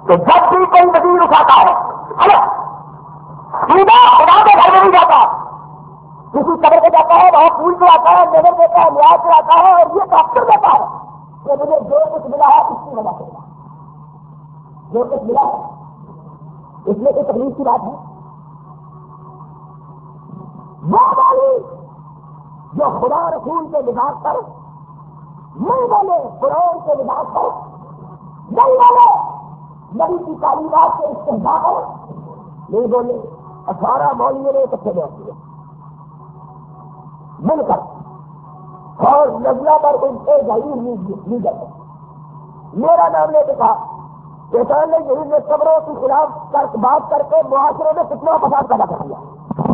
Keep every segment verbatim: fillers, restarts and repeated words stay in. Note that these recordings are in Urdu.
کہ جب بھی کوئی وزیر اٹھاتا ہے سیدھا خدا کے گھر میں نہیں جاتا، کسی قبر پہ جاتا ہے، وہاں پھول پہ آتا ہے، نظر دیتا ہے، نیاز پہ آتا ہے اور یہ ڈاکٹر دیتا ہے کہ مجھے جو کچھ ملا ہے اس کی وجہ سے ملا، جو کچھ ملا ہے اس میں کوئی تکلیف کی بات ہے؟ وہ والی جو خدا رسول کے لباس پر نہیں بولے، قرآن کے لباس پر نہیں بولے، نبی کی تعلیمات سے استحضاء ہو نہیں بولے، اٹھارہ مولویوں نے کچھ میں کیا مل کر اور نزلہ پر ان سے ظاہر نہیں جاتا۔ میرا نام لے کے کہا شیطان نے یہی نے قبروں کے خلاف بات کر کے معاشرے میں کتنا فساد پیدا کر دیا،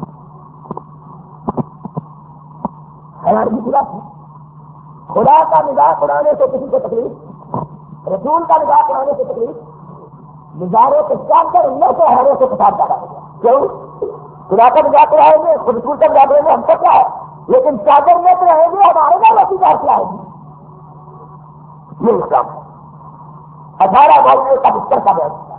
خیال بھی خلاف ہے۔ خدا کا مزاق اڑانے سے کسی کو تکلیف، رسول کا مزاق اڑانے سے تکلیف، مزاروں کے چاندر اللہ سے ہروں سے فساد پیدا ہو گیا۔ کیوں؟ خدا کا مزاق اڑائیں گے، رسول کا مزاق اڑائیں گے، ہم کو کیا ہے، لیکن چادر میں تو رہیں گے، ہمارے نام وسیع کیا آئے گی؟ یہ اسلام ہے۔ اٹھارہ مولویوں کا بستر کا بیٹھ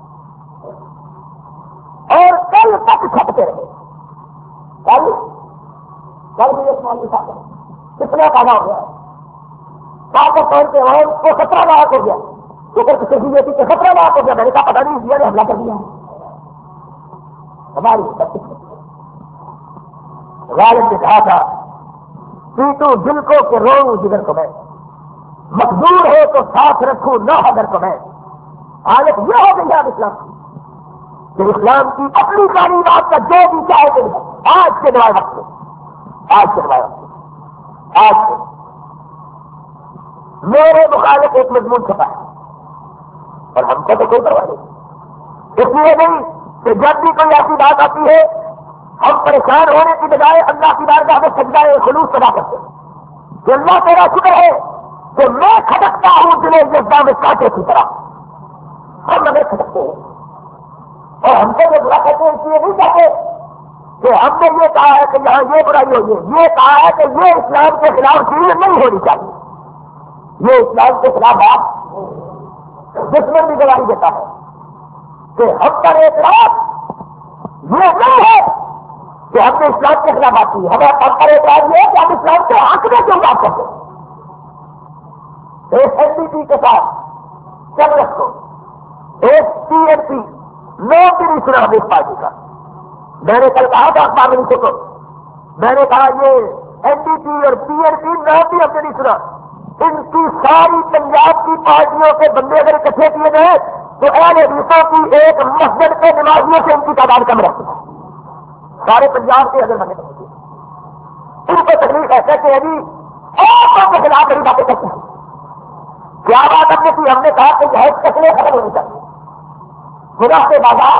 اور کل تک چھپتے رہے، کل کل بھی ایک مولوی صاحب کتنا پیدا ہو گیا، کاغذ پہن کے وہاں کو سترہ لاکھ ہو گیا، اوپر کسی بیٹی کے سترہ لاکھ ہو گیا، میں نے کہا پتا نہیں دیا نے حملہ کر دیا ہماری غالب نے کہا تھا پیٹو دل کو کہ رو جگر کو میں، مقدور ہو تو ساتھ رکھوں نہ اگر کو میں۔ حالت یہ ہو گئی ہے اسلام کہ اسلام کی اپنی تعلیمات کا جو بھی چاہے دل ہے، آج کے نوائے وقت سے آج کے نوائے وقت سے آج سے میرے مخالف ایک مضمون چھپا ہے اور ہم کو تو کوئی پرواہ نہیں، اس لیے نہیں کہ جب بھی کوئی ایسی بات آتی ہے ہم پریشان ہونے کی بجائے اللہ کی بارگاہ میں سجدہ خلوص پیدا کرتے ہیں کہ اللہ تیرا شکر ہے کہ میں کھٹکتا ہوں دلے جذبہ میں کانٹے کی طرح، ہم اگر کھٹکتے ہیں اور ہم کو جو برا کہتے ہیں اس لیے نہیں کہتے کہ ہم نے یہ کہا ہے کہ یہاں یہ برائی ہوئی ہے، یہ کہا ہے کہ یہ اسلام کے خلاف چیز نہیں ہونی چاہیے، یہ اسلام کے خلاف بات دشمن بھی گواہی دیتا ہے کہ ہم پر اعتراض یہ نہیں ہے کہ ہم نے اسلام کے خلاف بات کی، ہمیں ہم پر اعتراض یہ ہے کہ ہم اسلام کے حق میں کیوں بات کرتے ہیں۔ ایک این ڈی پی کے ساتھ چل رکھو، ایک پی این پی نو بھی نہیں سنا ہم اس پارٹی کا، میں نے کل کہا تھا اخبار میں کو، میں نے کہا یہ این ڈی پی اور پی این پی نو بھی ہم نے نہیں سنا، ان کی ساری پنجاب کی پارٹیوں کے بندے اگر اکٹھے کیے گئے تو اہل حدیثوں کی ایک مسجد کے نمازیوں سے ان کی تعداد کم رہتی ہے، سارے پنجاب کے اگر بندے ان کو تکلیف ایسا کہ ابھی اور کے خلاف بڑی باتیں کرتے ہیں۔ کیا بات ہم نے کی؟ ہم نے کہا کہ یہ کچرے ختم ہونی چاہیے، خدا کے بازار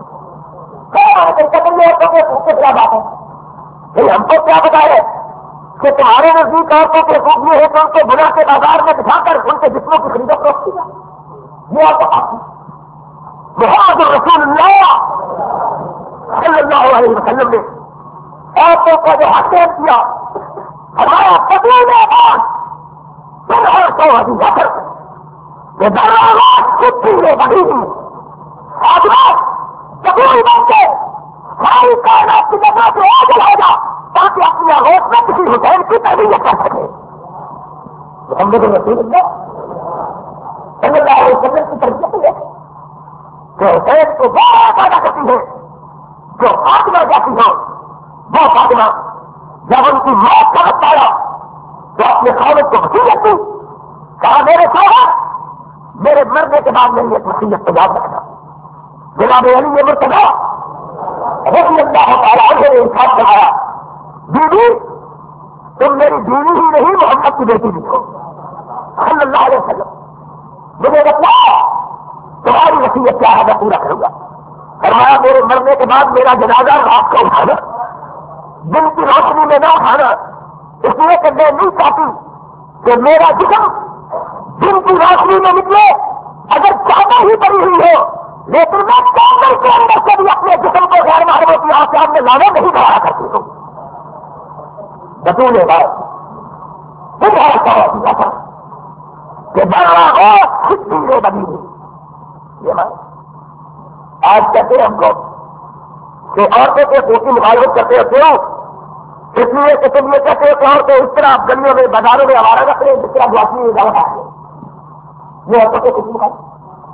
عورتوں کے حقوق کے خلاف بات ہے، ہم کو کیا بتا ہے کہ تمہارے نزدیک عورتوں کے حقوق یہ ہے کہ ان کو گناہ کے بازار میں دکھا کر ان کے جسموں کی خرید و فروخت کی جائے، یہ آپ کو محمد رسول اللہ صلی اللہ علیہ وسلم نے عورتوں کو جو حقیق کیا، ہمارا پتی نے بات سو حدیث کر کہ دراز کتنی میں بڑھی ہوئی آدمی قبول بن کے ساری کائنات کی نظر سے آ جائے گا تاکہ اپنی آغوش میں کسی حسین کی تربیت کر سکے۔ محمد رسول اللہ صلی اللہ علیہ وسلم کی تربیت ہے کہ حسین کو بہت پیدا کرتی ہے، جو فاطمہ جاتی ہو وہ فاطمہ جب ان کی موت کا وقت آیا تو اپنے خالد کو وصیت دی، کہا میرے شوہر میرے مرنے کے بعد میری ایک وصیت کو یاد رکھنا۔ جناب علی مرتضیٰ رضی اللہ تعالیٰ عنہ نے ارشاد فرمایا بیوی تم میری بیوی ہی نہیں محمد کی بیٹی بھی ہو صلی اللہ علیہ وسلم، مجھے بتلاؤ تمہاری وصیت کیا ہے میں پورا کروں گا۔ فرمایا میرے مرنے کے بعد میرا جنازہ رات کو اٹھانا، دن کی روشنی میں نہ اٹھانا، اس لیے کہ میں نہیں چاہتی کہ میرا جسم دن کی روشنی میں نکلے، اگر چادر ہی پڑی ہوئی ہو لیکن میں چادر کے اندر سے بھی اپنے جسم کو غیر محرموں کی آنکھ سامنے لانا نہیں بڑھایا کرتی ہوں۔ بطول بات کہ بڑا ہو چھٹی میں بنی ہوئی یہ بات آج کہتے ہیں ہم کو کہ عورتوں کے حقوق کی مخالفت کرتے ہو کیوں؟ اس لیے کہ تم یہ کہتے ہو کہ عورتیں اس طرح گلیوں میں بازاروں میں آوارہ رکھ رہے ہیں جس طرح گواسی اجازت آ رہی ہے. یہ عورتوں کے حقوق کی مخالفت.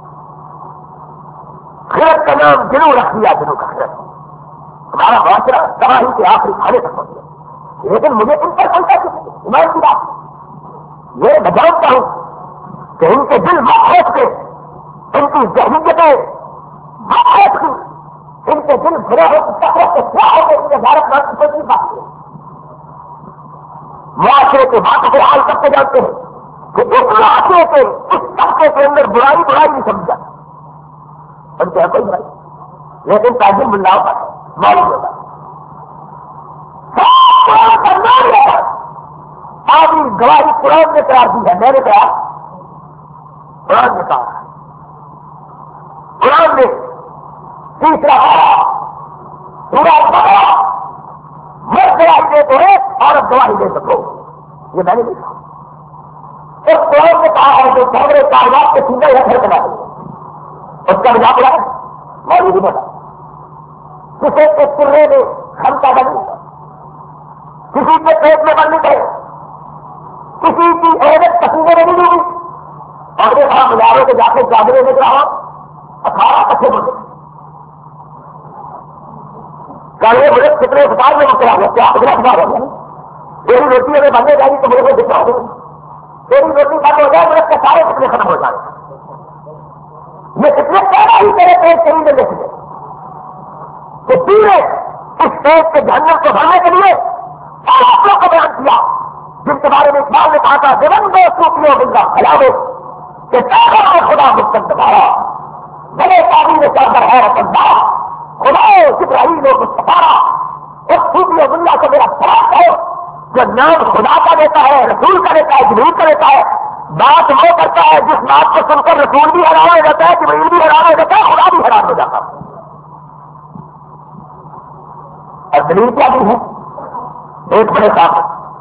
خیرت کا نام جنوں رکھ دیا, جنوں کا خیرت. ہمارا معاشرہ تباہی کے آخری کھانے تک پہنچ گیا. لیکن مجھے ان پر کوئی ایمان کی بات یہ میں جانتا ہوں کہ ان کے دل مخوف کے, ان کی ذہنیتیں مخوف کی, ان کے دل بھرے ہو کیا ہو گئے. ان کے بھارت مان کی کوئی بات نہیں. معاشرے کے بات کو حال کرتے جانتے ہیں کہ اس علاقے کے اس طبقے کے اندر برائی برائی نہیں سمجھا ان کے کوئی برائی, لیکن تعظیم اللہ کا معلوم ہوتا آدمی گواہی قرآن نے قرار دی ہے. میں نے کہا قرآن نے کہا, قرآن نے تیسرا پورا مرد گواہی دے تو ایک عورت گواہی دے سکو. یہ میں نے نہیں کہا. اس قرآن نے کہا ہے جو سامنے کاغذات کے سیدھے یا گھر بنا دے اس کا مذاق اڑا موجود نہیں ہوتا. کسی کے چلے میں کھمتا بنی, کسی کے پیٹ میں بننے گئے, کسی کی عورت پسینے میں نہیں ہوگی. اور یہ وہاں مزاروں کے جا کے چادریں لے رہا اٹھارہ کچھ بولے کالے بڑے کتنے اسپتال میں مبتلا ہوا. کیا اتنا خبر ہو گیا تیری روٹی اگر بننے جائے گی تو میرے کو دکھا دو, تیری روٹی بند ہو جائے میرے کے سارے کتنے ختم ہو جائیں. یہ کتنے پیدا ہی تیرے پیٹ کہیں میں لکھ دے کہ پورے اس پیٹ کے جہنم کو بھرنے کے لیے آیاتوں کو بیان کیا جن کے بارے میں اقبال نے کہا تھا دیون دو سوکھیوں بندہ کھلا دو کہ پیغام خدا مستند مارا بڑے تعبیر چادر ہے بندہ خدا جبرائیل نے مستفارا. اس سوکھیوں بندہ کو میرا خلاف ہے جو نام خدا کا دیتا ہے, رسول کا دیتا ہے, جبریل کا دیتا ہے. بات وہ کرتا ہے جس بات کو سن کر رسول بھی حیران ہو جاتا ہے, جبریل بھی حیران ہو جاتا ہے, خدا بھی حیران ہو جاتا ہے. اور دلیل کیا بھی ہے ایک بڑے صاحب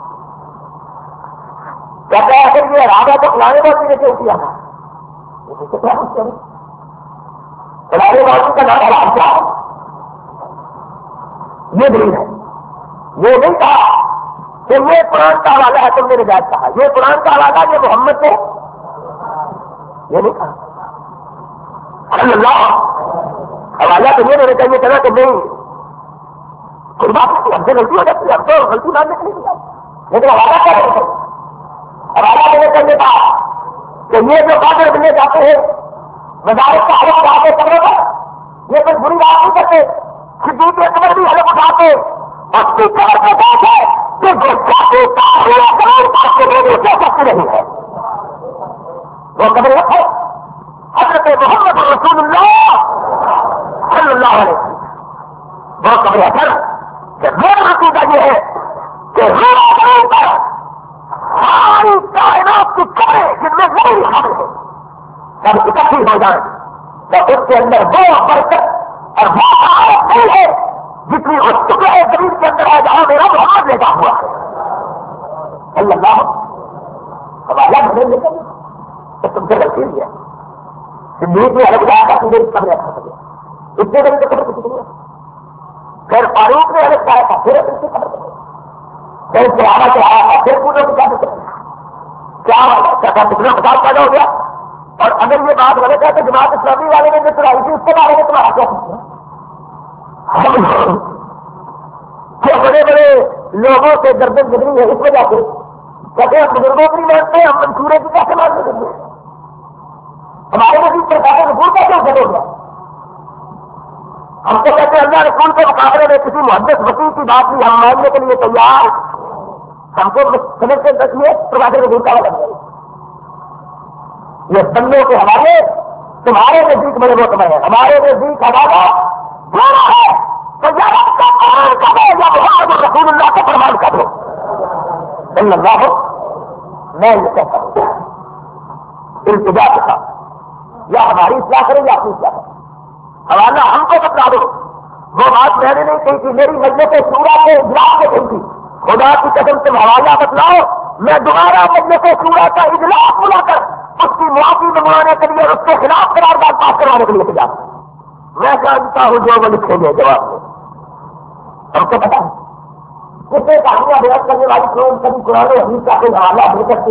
کہتا ہے اگر یہ راجا تو فلانے بازی نے کیوں کیا تھا فلانے بازی کا نام حرام کیا یہ دلیل ہے. یہ نہیں کہا کہ یہ قرآن کا حوالہ ہے تم نے نجات کہا, یہ قرآن کا حوالہ یہ محمد نے یہ نہیں کہا. اللہ حوالہ تو یہ ہونا چاہیے کہنا کہ نہیں کوئی بات نہیں ہم سے غلطی ہو جاتی ہے, ہم تو غلطی ماننے کے لیے لیکن حوالہ کیا ہونا چاہیے. حوالہ دینے چاہیے تھا کہ یہ جو قادر بننے جاتے ہیں وزارت کا حلف اٹھاتے کرنے پر یہ کوئی بری بات نہیں کرتے. صدیق اکبر بھی حلف اٹھاتے اس کی قبر کے بات ہے کہ جو جاتے سکتی نہیں ہے وہ قبر ہے حضرت محمد رسول اللہ صلی اللہ علیہ وسلم. وہ قبر اثر کہ میرا عقیدہ یہ ہے کہ پر ساری کائنات کی قبریں جن میں وہی حمل ہے سب اکٹھی ہو جائیں تو اس کے اندر وہ برکت اور وہ آیت نہیں ہے جتنی اس ٹکڑے زمین کے اندر ہے جہاں میرا محمد لیتا ہوا ہے صلی اللہ. حوالہ مجھے لے کر تو تم سے غلطی ہوئی ہے. زندگی میں الگ جایا تھا تمہیں اس قبر اچھا سکے اتنے دن سے قبر کسی نہیں ہے. پھر فاروق نے الگ جایا تھا پھر اس سے قبر سکے پھر صحابہ سے آیا تھا پھر پوچھو کہ کیا سکتے کیا کیا کتنا خطاب پیدا ہو گیا. اور اگر یہ بات غلط ہے تو جماعت اسلامی والے نے جو چڑھائی تھی اس کے بارے میں تمہارا کیا سکتے ہیں کہ بڑے بڑے لوگوں سے گردن گزری ہے اس وجہ سے کہتے ہیں بزرگوں کی مانتے ہیں ہم منصورے کی کیسے مانتے ہیں. ہمارے نزدیک پر کہتے ہیں رسول کیسے ہو گیا. ہم کو کہتے ہیں اللہ رسول کے مقابلے میں کسی محدث وسیع کی بات نہیں ہم ماننے کے لیے تیار. ہم کو سمجھ کے رکھیے پروفیسر رسول کا لگ جائے یہ بندوں کے حوالے تمہارے نزدیک بڑے موتبر ہے ہمارے نزدیک حوالہ بڑا ہے تو یا محمد رسول اللہ کا فرمان کر دو صلی اللہ ہو. میں یہ کہتا ہوں التجا کے ساتھ یا ہماری اصلاح کریں یا اپنی اصلاح کریں حوالہ ہم کو بتلا دو. وہ بات میں نے نہیں کہی تھی میری مجلس شورا کے اجلاس میں کہی تھی خدا کی قسم تم حوالہ بتلاؤ میں دوبارہ مجلس شورا کا اجلاس بلا کر اس کی معافی منگوانے کے لیے اور اس کے خلاف قرارداد پاس کروانے کے لیے تیار میں جانتا ہوں جو وہ لکھیں گے جواب میں. ہم کو پتا ہے کس سے کہانیاں بیان کرنے والی کون کبھی قرآن و حدیث کا کوئی حوالہ دے سکتی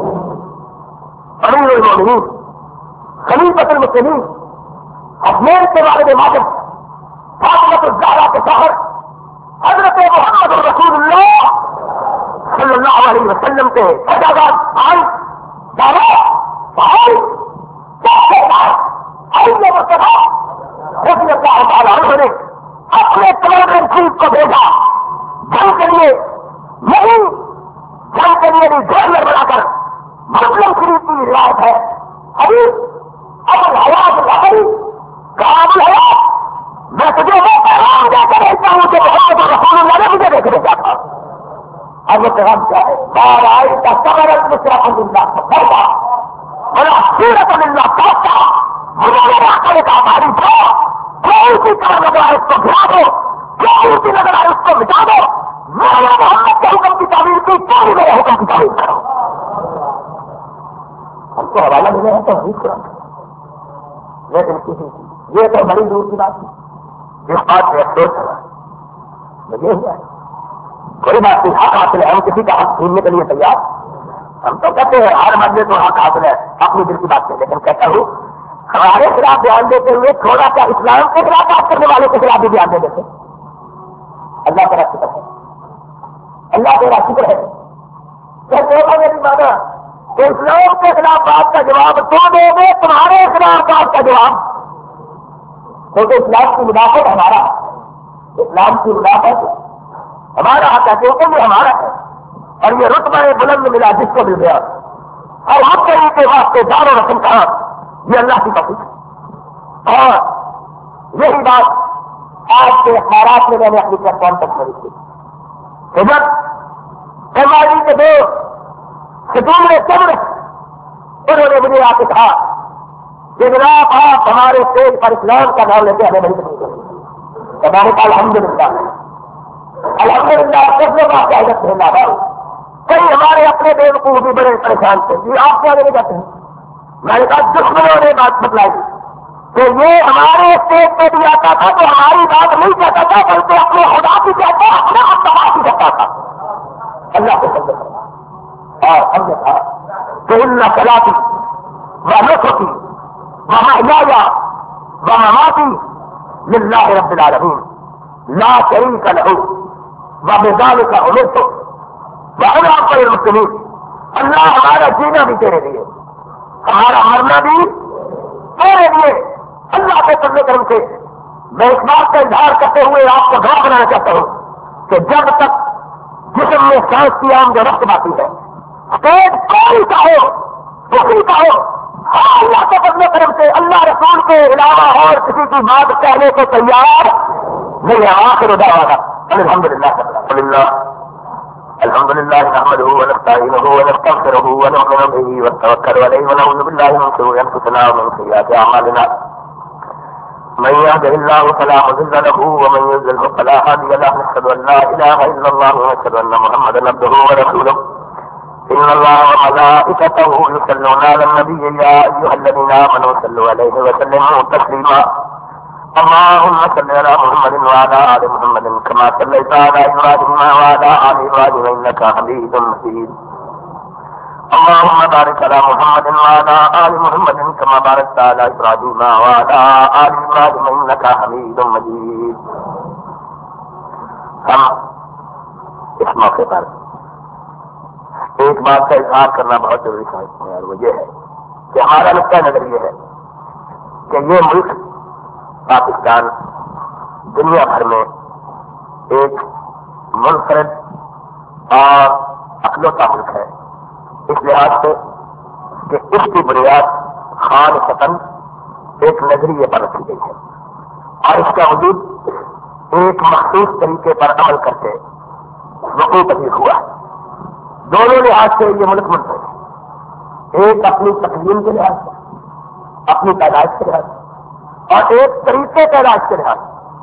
امیر المومنین خلیفۃ المسلمین حسنین کے والد ماجد فاطمۃ الزہرا کے شوہر حضرت محمد رسول اللہ صلی اللہ علیہ وسلم کے فجاگات بھائی دادا بھائی رضی اللہ تعالیٰ عنہ نے اپنے کمانڈر ان چیف کو بھیجا جنگ کے لیے نہیں جنگ کے لیے بھی جنرل بنا کر مسلم شریف کی روایت ہے ابھی ابو الحیات الحسنی کہا ابو الحیات میں تجھے وہ پیغام دے کر بھیجتا ہوں کہ محمد رسول اللہ نے مجھے دیکھ بھیجا تھا. اب وہ پیغام کیا ہے بار آئی کا سمر مشرف اللہ کرتا بڑا سیرت اللہ کرتا مجھے علاقے کا بھاری تھا کوئی سی طرح نظر آئے اس کو گرا دو کوئی سی نظر آئے اس کو مٹا دو میں نے محمد کے حکم کی تعمیر کی تو بھی میرے حکم کی تعمیر کرو. ہم کو حوالہ ملے ہیں تو حدیث قرآن لیکن کسی یہ تو بڑی دور کی بات ہے اس بات سے افسوس ہوا مجھے ہوا ہے کوئی بات نہیں حق حاصل ہے ہم کسی کا حق چھیننے کے لیے تیار ہم تو کہتے ہیں ہر مرد تو حق حاصل ہے اپنی دل کی بات سے لیکن کہتا ہوں ہمارے خلاف بیان دیتے ہوئے تھوڑا سا اسلام کے خلاف بات کرنے والوں کے خلاف بھی بیان دے دیتے اللہ تیرا شکر ہے اللہ تیرا شکر ہے کہتے ہو میں بھی مانا کہ اسلام کے خلاف بات کا جواب تو دو گے تمہارے خلاف بات کا جواب کیونکہ اسلام کی مدافعت ہمارا اسلام کی مدافعت ہمارا حق ہے کیونکہ یہ ہمارا ہے اور یہ رتبہ بلند ملا جس کو مل گیا اور ہم کہیں کے واسطے دار و رسم کہا یہ اللہ کی توفیق ہے. اور یہی بات آج کے اخبارات میں میں نے اپنی پلیٹ فارم تک مری تھی کہ جب ایم آئی ڈی کے دو ستون میں چبر انہوں نے مجھے آ کے کہا کہ جناب آپ ہمارے اسٹیج پر اسلام کا نام لیتے ہمیں بڑی تکلیف ہوئی. میں نے کہا الحمد للہ الحمد للہ کچھ لوگ آپ کا عزت بھیجا بھائی کئی ہمارے اپنے بے وقوف بھی بڑے پریشان تھے یہ آپ کیا لینے جاتے ہیں. میں نے کہا دشمنوں نے بات بتلائی کہ یہ ہمارے اسٹیج پہ بھی آتا تھا تو ہماری بات نہیں کہتا تھا بلکہ اپنے خدا کی کہتا اپنا اپنا کی کہتا تھا اللہ کو سمجھ. اور ہم نے کہا کہ ان صلاتی و نسکی و محیایا و مماتی للہ رب العالمین لا شریک لہ وبذلک امرت وانا اول المسلمین. اللہ ہمارا جینا بھی تیرے لیے ہمارا مرنا بھی تیرے لیے. اللہ کے فضل و کرم سے میں اس بات کا اظہار کرتے ہوئے آپ کو گواہ بنانا چاہتا ہوں کہ جب تک جسم میں سانس کی عام جو رقم آتی ہے اسٹیج کوئی کا ہو کسی کا ہو ہاں اللہ کے فضل و کرم سے اللہ رسول کے علاوہ اور کسی کی بات کہنے کو تیار نہیں ہے. آخر دعوانا الحمد للہ الحمد للہ نحمده ونستعینه ونستغفره ونؤمن به ونتوکل علیہ ونعوذ باللہ من شرور انفسنا ومن سیئات اعمالنا من يهده الله فلا مضل له ومن يضلل فلا هادي له نشهد ان لا اله الا الله ونشهد ان محمدا عبده ورسوله ان الله وملائكته يصلون على النبي يا ايها الذين امنوا صلوا عليه وسلموا تسليما. اللهم صل على محمد وعلى ال محمد كما صليت على ابراهيم وعلى ال ابراهيم انك حميد مجيد. اللهم بارك على محمد وعلى ال محمد كما باركت على ابراهيم وعلى ال ابراهيم انك حميد مجيد. ہم اس موقع پر ایک بات کا اظہار کرنا بہت ضروری سمجھتے ہیں اور وہ یہ ہے کہ ہمارا نقطہ نظر یہ ہے کہ یہ ملک پاکستان دنیا بھر میں ایک منفرد اور اکلوتا ملک ہے اس لحاظ سے کہ اس کی بنیاد خالصتاً ایک نظریے پر رکھی گئی ہے اور اس کا وجود ایک مخصوص طریقے پر عمل کرتے وقوع پذیر ہوا ہے. دونوں لحاظ سے یہ ملک منفرد ہے. ایک اپنی تقویم کے لحاظ سے اپنی پیدائش کے لحاظ سے اور ایک طریقے پیدائش کے لحاظ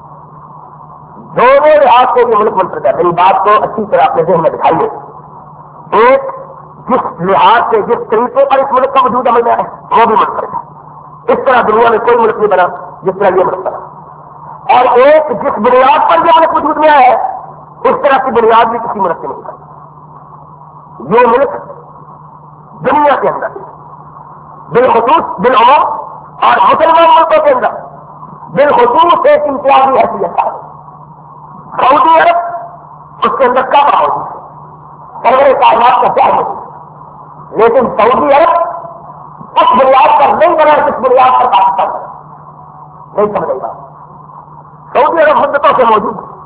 دونوں لحاظ سے یہ ملک منفرد ہے. میری بات کو اچھی طرح اپنے ذہن میں دکھائیے. ایک جس لحاظ سے جس طریقے پر اس ملک کا وجود عمل میں ہے وہ بھی منفرد ہے. اس طرح دنیا میں کوئی ملک نہیں بنا جس طرح یہ ملک بنا. اور ایک جس بنیاد پر یہ ملک وجود میں آیا ہے اس طرح کی بنیاد بھی کسی ملک سے نہیں کرتی. یہ ملک دنیا کے اندر بالخصوص بالعموم اور مسلمان ملکوں کے اندر بالخصوص ایک امتیازی حیثیت ہے. سعودی عرب اس کے اندر کیا موجود ہے, سرور کائنات کا کیا موجود ہے, لیکن سعودی عرب اس بنیاد پر نہیں بنا جس بنیاد پر پاکستان بنا. نہیں سمجھے گا. سعودی عرب مدتوں سے موجود ہے.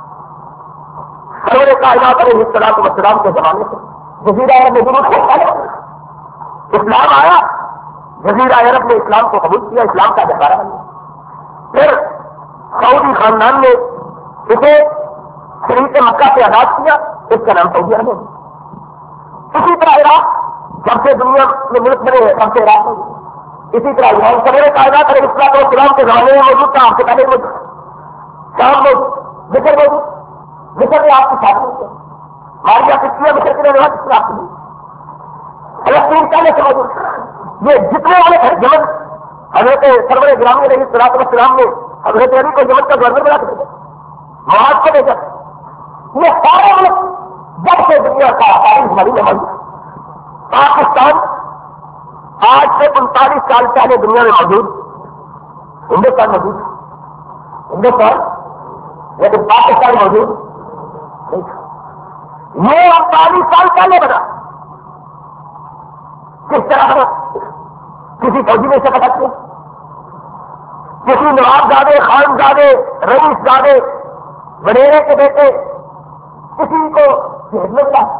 سرور کائنات علیہ السلام والسلام کے زمانے سے جزیرہ عرب میں ضرور اسلام آیا, جزیرہ عرب نے اسلام کو قبول کیا, اسلام کا جہارہ بنا. پھر سعودی خاندان نے اسے شریف مکہ سے آزاد کیا, اس کا نام سعودی عرب ہے. اسی طرح عراق جب سے دنیا میں ملک بنے تب سے عراق میں. اسی طرح ایران سرور کائنات علیہ السلام والسلام کے زمانے میں موجود تھا, آپ سے پہلے موجود شام موجود, مصر موجود, مصر میں آپ کی شادی ہوئی ہے, ماریا کتنی مصر کے لیے کس آپ کی فلسطین پہلے سے موجود. یہ جتنے والے ہیں یمن, حضرت سرور گرامی علیہ الصلوۃ والسلام نے حضرت علی کو یمن کا گورنر بنا کے بھیجا, معاذ کو بھیجا. یہ سارے ملک جب سے دنیا کا تاریخ بنی ہے موجود. پاکستان آج سے انتالیس سال پہلے دنیا میں موجود, ہندوستان موجود, ہندوستان لیکن پاکستان موجود نہیں تھا. یہ انتالیس سال پہلے بنا. کس طرح بنا؟ کسی فوجی نے اسے پتا کیا, کسی نواب زادے, خان زادے, رئیس زادے, وڈیرے کے بیٹے کسی کو جیل میں ملا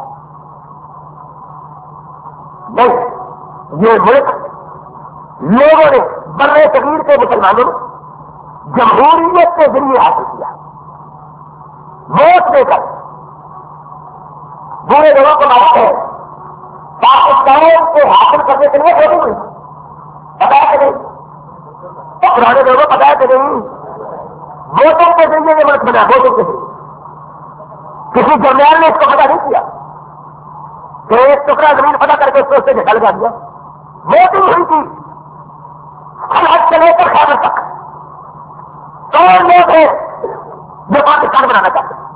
نہیں. یہ ملک لوگوں نے برے صغیر کے مسلمانوں نے جمہوریت کے ذریعے حاصل کیا, ووٹ دے کر. بوڑھے لوگوں کو معلوم ہے پاکستان کو حاصل کرنے کے لیے ووٹنگ ہوئی, بتایا کہ نہیں, پرانے لوگوں کو بتایا کہ نہیں, ووٹوں کے ذریعے یہ ملک بنا, ووٹوں کے ذریعے. کسی جرنیل نے اس کو پتا نہیں کیا کہ ایک ٹکڑا زمین پتا کر کے اس کو اس سے نکل کر دیا. ووٹنگ ہوئی تھی سرحد سے لے کر خیبر تک. دو لوگ ہیں جو پاکستان بنانا چاہتے ہیں.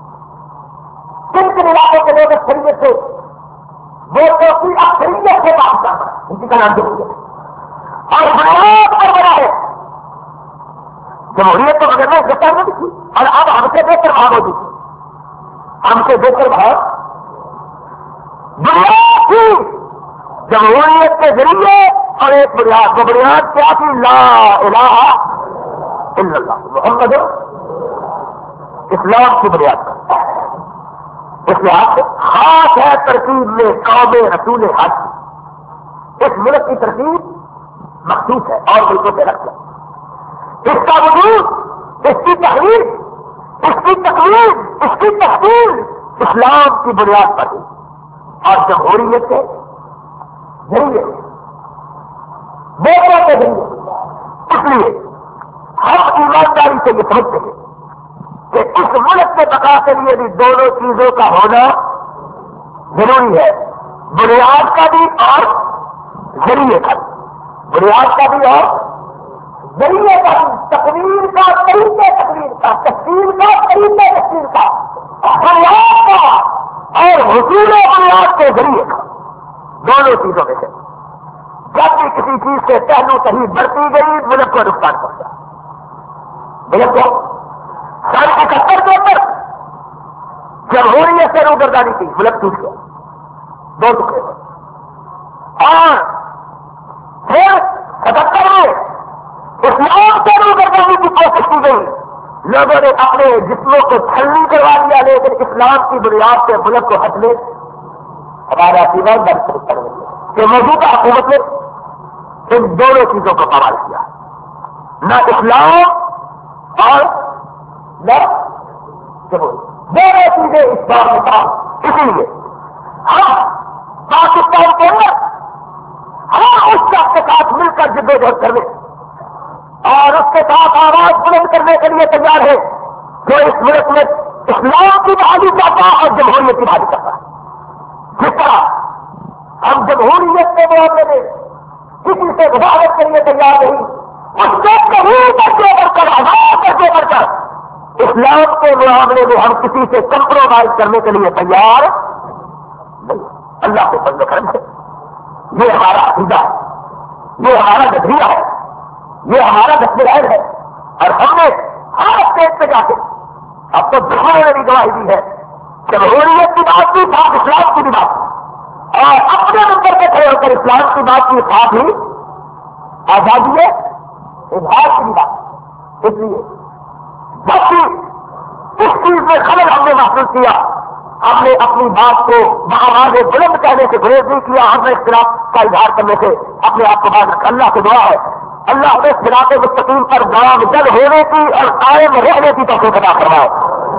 کن کن علاقوں کے لوگ اکثریت سے ووٹوں کی اکثریت سے پاکستان بنا, اسی کا نام جمہوریت اور بنیاد پر بنا ہے. جمہوریت تو مگر میں گرفتار نہیں تھی, اور اب ہم سے دیکھ کر بھاگ ہوتی تھی, ہم سے دیکھ کر بھاگ بنیاد تھی جمہوریت کے ذریعے. اور ایک بنیاد, وہ بنیاد کیا تھی؟ لا الہ الا اللہ محمد اسلام کی بنیاد پر. اس لحاظ سے خاص ہے ترکیب میں قوم رسول حج. اس ملک کی ترکیب مخصوص ہے اور ملکوں سے رکھ ہے. اس کا وجود, اس کی تحریر, اس کی تقریر, اس کی تحریر اسلام کی بنیاد پر ہے اور جمہوریت کے ذریعے, ووٹوں کے ذریعے. اس لیے ہم ایمانداری سے یہ سمجھتے ہیں کہ اس ملک کے بقا کے لیے بھی دونوں چیزوں کا ہونا ضروری ہے, بنیاد کا بھی اور ذریعے کا بھی. بنیاد کا بھی اور ذریعے کا بھی, تقریر کا طریقے تقریر کا, تفصیل کا طریقے تفصیل کا, بنیاد کا اور حصول بنیاد کے ذریعے کا, دونوں چیزوں میں سے جب بھی کسی چیز سے پہلو صحیح بڑھتی گئی ملک کو نقصان پہنچا. ملک کو سال اکہتر کے اندر جمہوریت سے روگردانی کی, ملک ٹوٹ گیا دو ٹکڑے پر. اور پھر ستہتر میں اسلام سے روگردانی کی کوشش کی گئی, لوگوں نے اپنے جسموں کو چھلنی کروا لیا, لیکن اسلام کی بنیاد سے ملک کو ہٹنے ہمارا سیما درد کر دیا کہ موجودہ حکومت نے ان دونوں چیزوں کو قبول کیا, نہ اسلام اور نہ جمہوریت. دونوں چیزیں اس دور میں کام. اسی لیے ہم پاکستان کے اندر ہم اس شخص کے ساتھ مل کر جدوجہد کرنے اور اس کے ساتھ آواز بلند کرنے کے لیے تیار ہے جو اس ملک میں اسلام کی بحالی کرتا اور جمہوریت کی بحالی کرتا ہے. جس طرح ہم جمہوریت کے معاملے میں کسی سے مداحت کے لیے تیار نہیں, اس کو کہیں درجے پر کر ہزار درجے پر اسلام کے معاملے میں ہم کسی سے کمپرومائز کرنے کے لیے تیار نہیں. اللہ کو بند کرم ہے. یہ ہمارا عقیدہ ہے, یہ ہمارا نظریہ ہے, یہ ہمارا دستور ہے. اور ہم نے ہر اسٹیٹ پہ جا کے اب تو دشمنوں نے بھی گواہی دی ہے, جمہوریت کی بات کی ساتھ اسلام کی بھی بات کی, اور اپنے نمبر پہ کھڑے ہو کر اسلام کی بات کی ساتھ ہی آزادی ہے اظہار کی بھی بات. اس لیے جب بھی اس چیز میں خلل ہم نے محسوس کیا, ہم نے اپنی بات کو بآواز بلند کہنے سے گریز نہیں کیا, ہم نے اختلاف کا اظہار کرنے سے اپنے آپ کو باز رکھا. اللہ سے دعا ہے اللہ ہمیں صراط مستقیم پر گام جل ہونے کی اور قائم رہنے کی توفیق عطا فرمائے.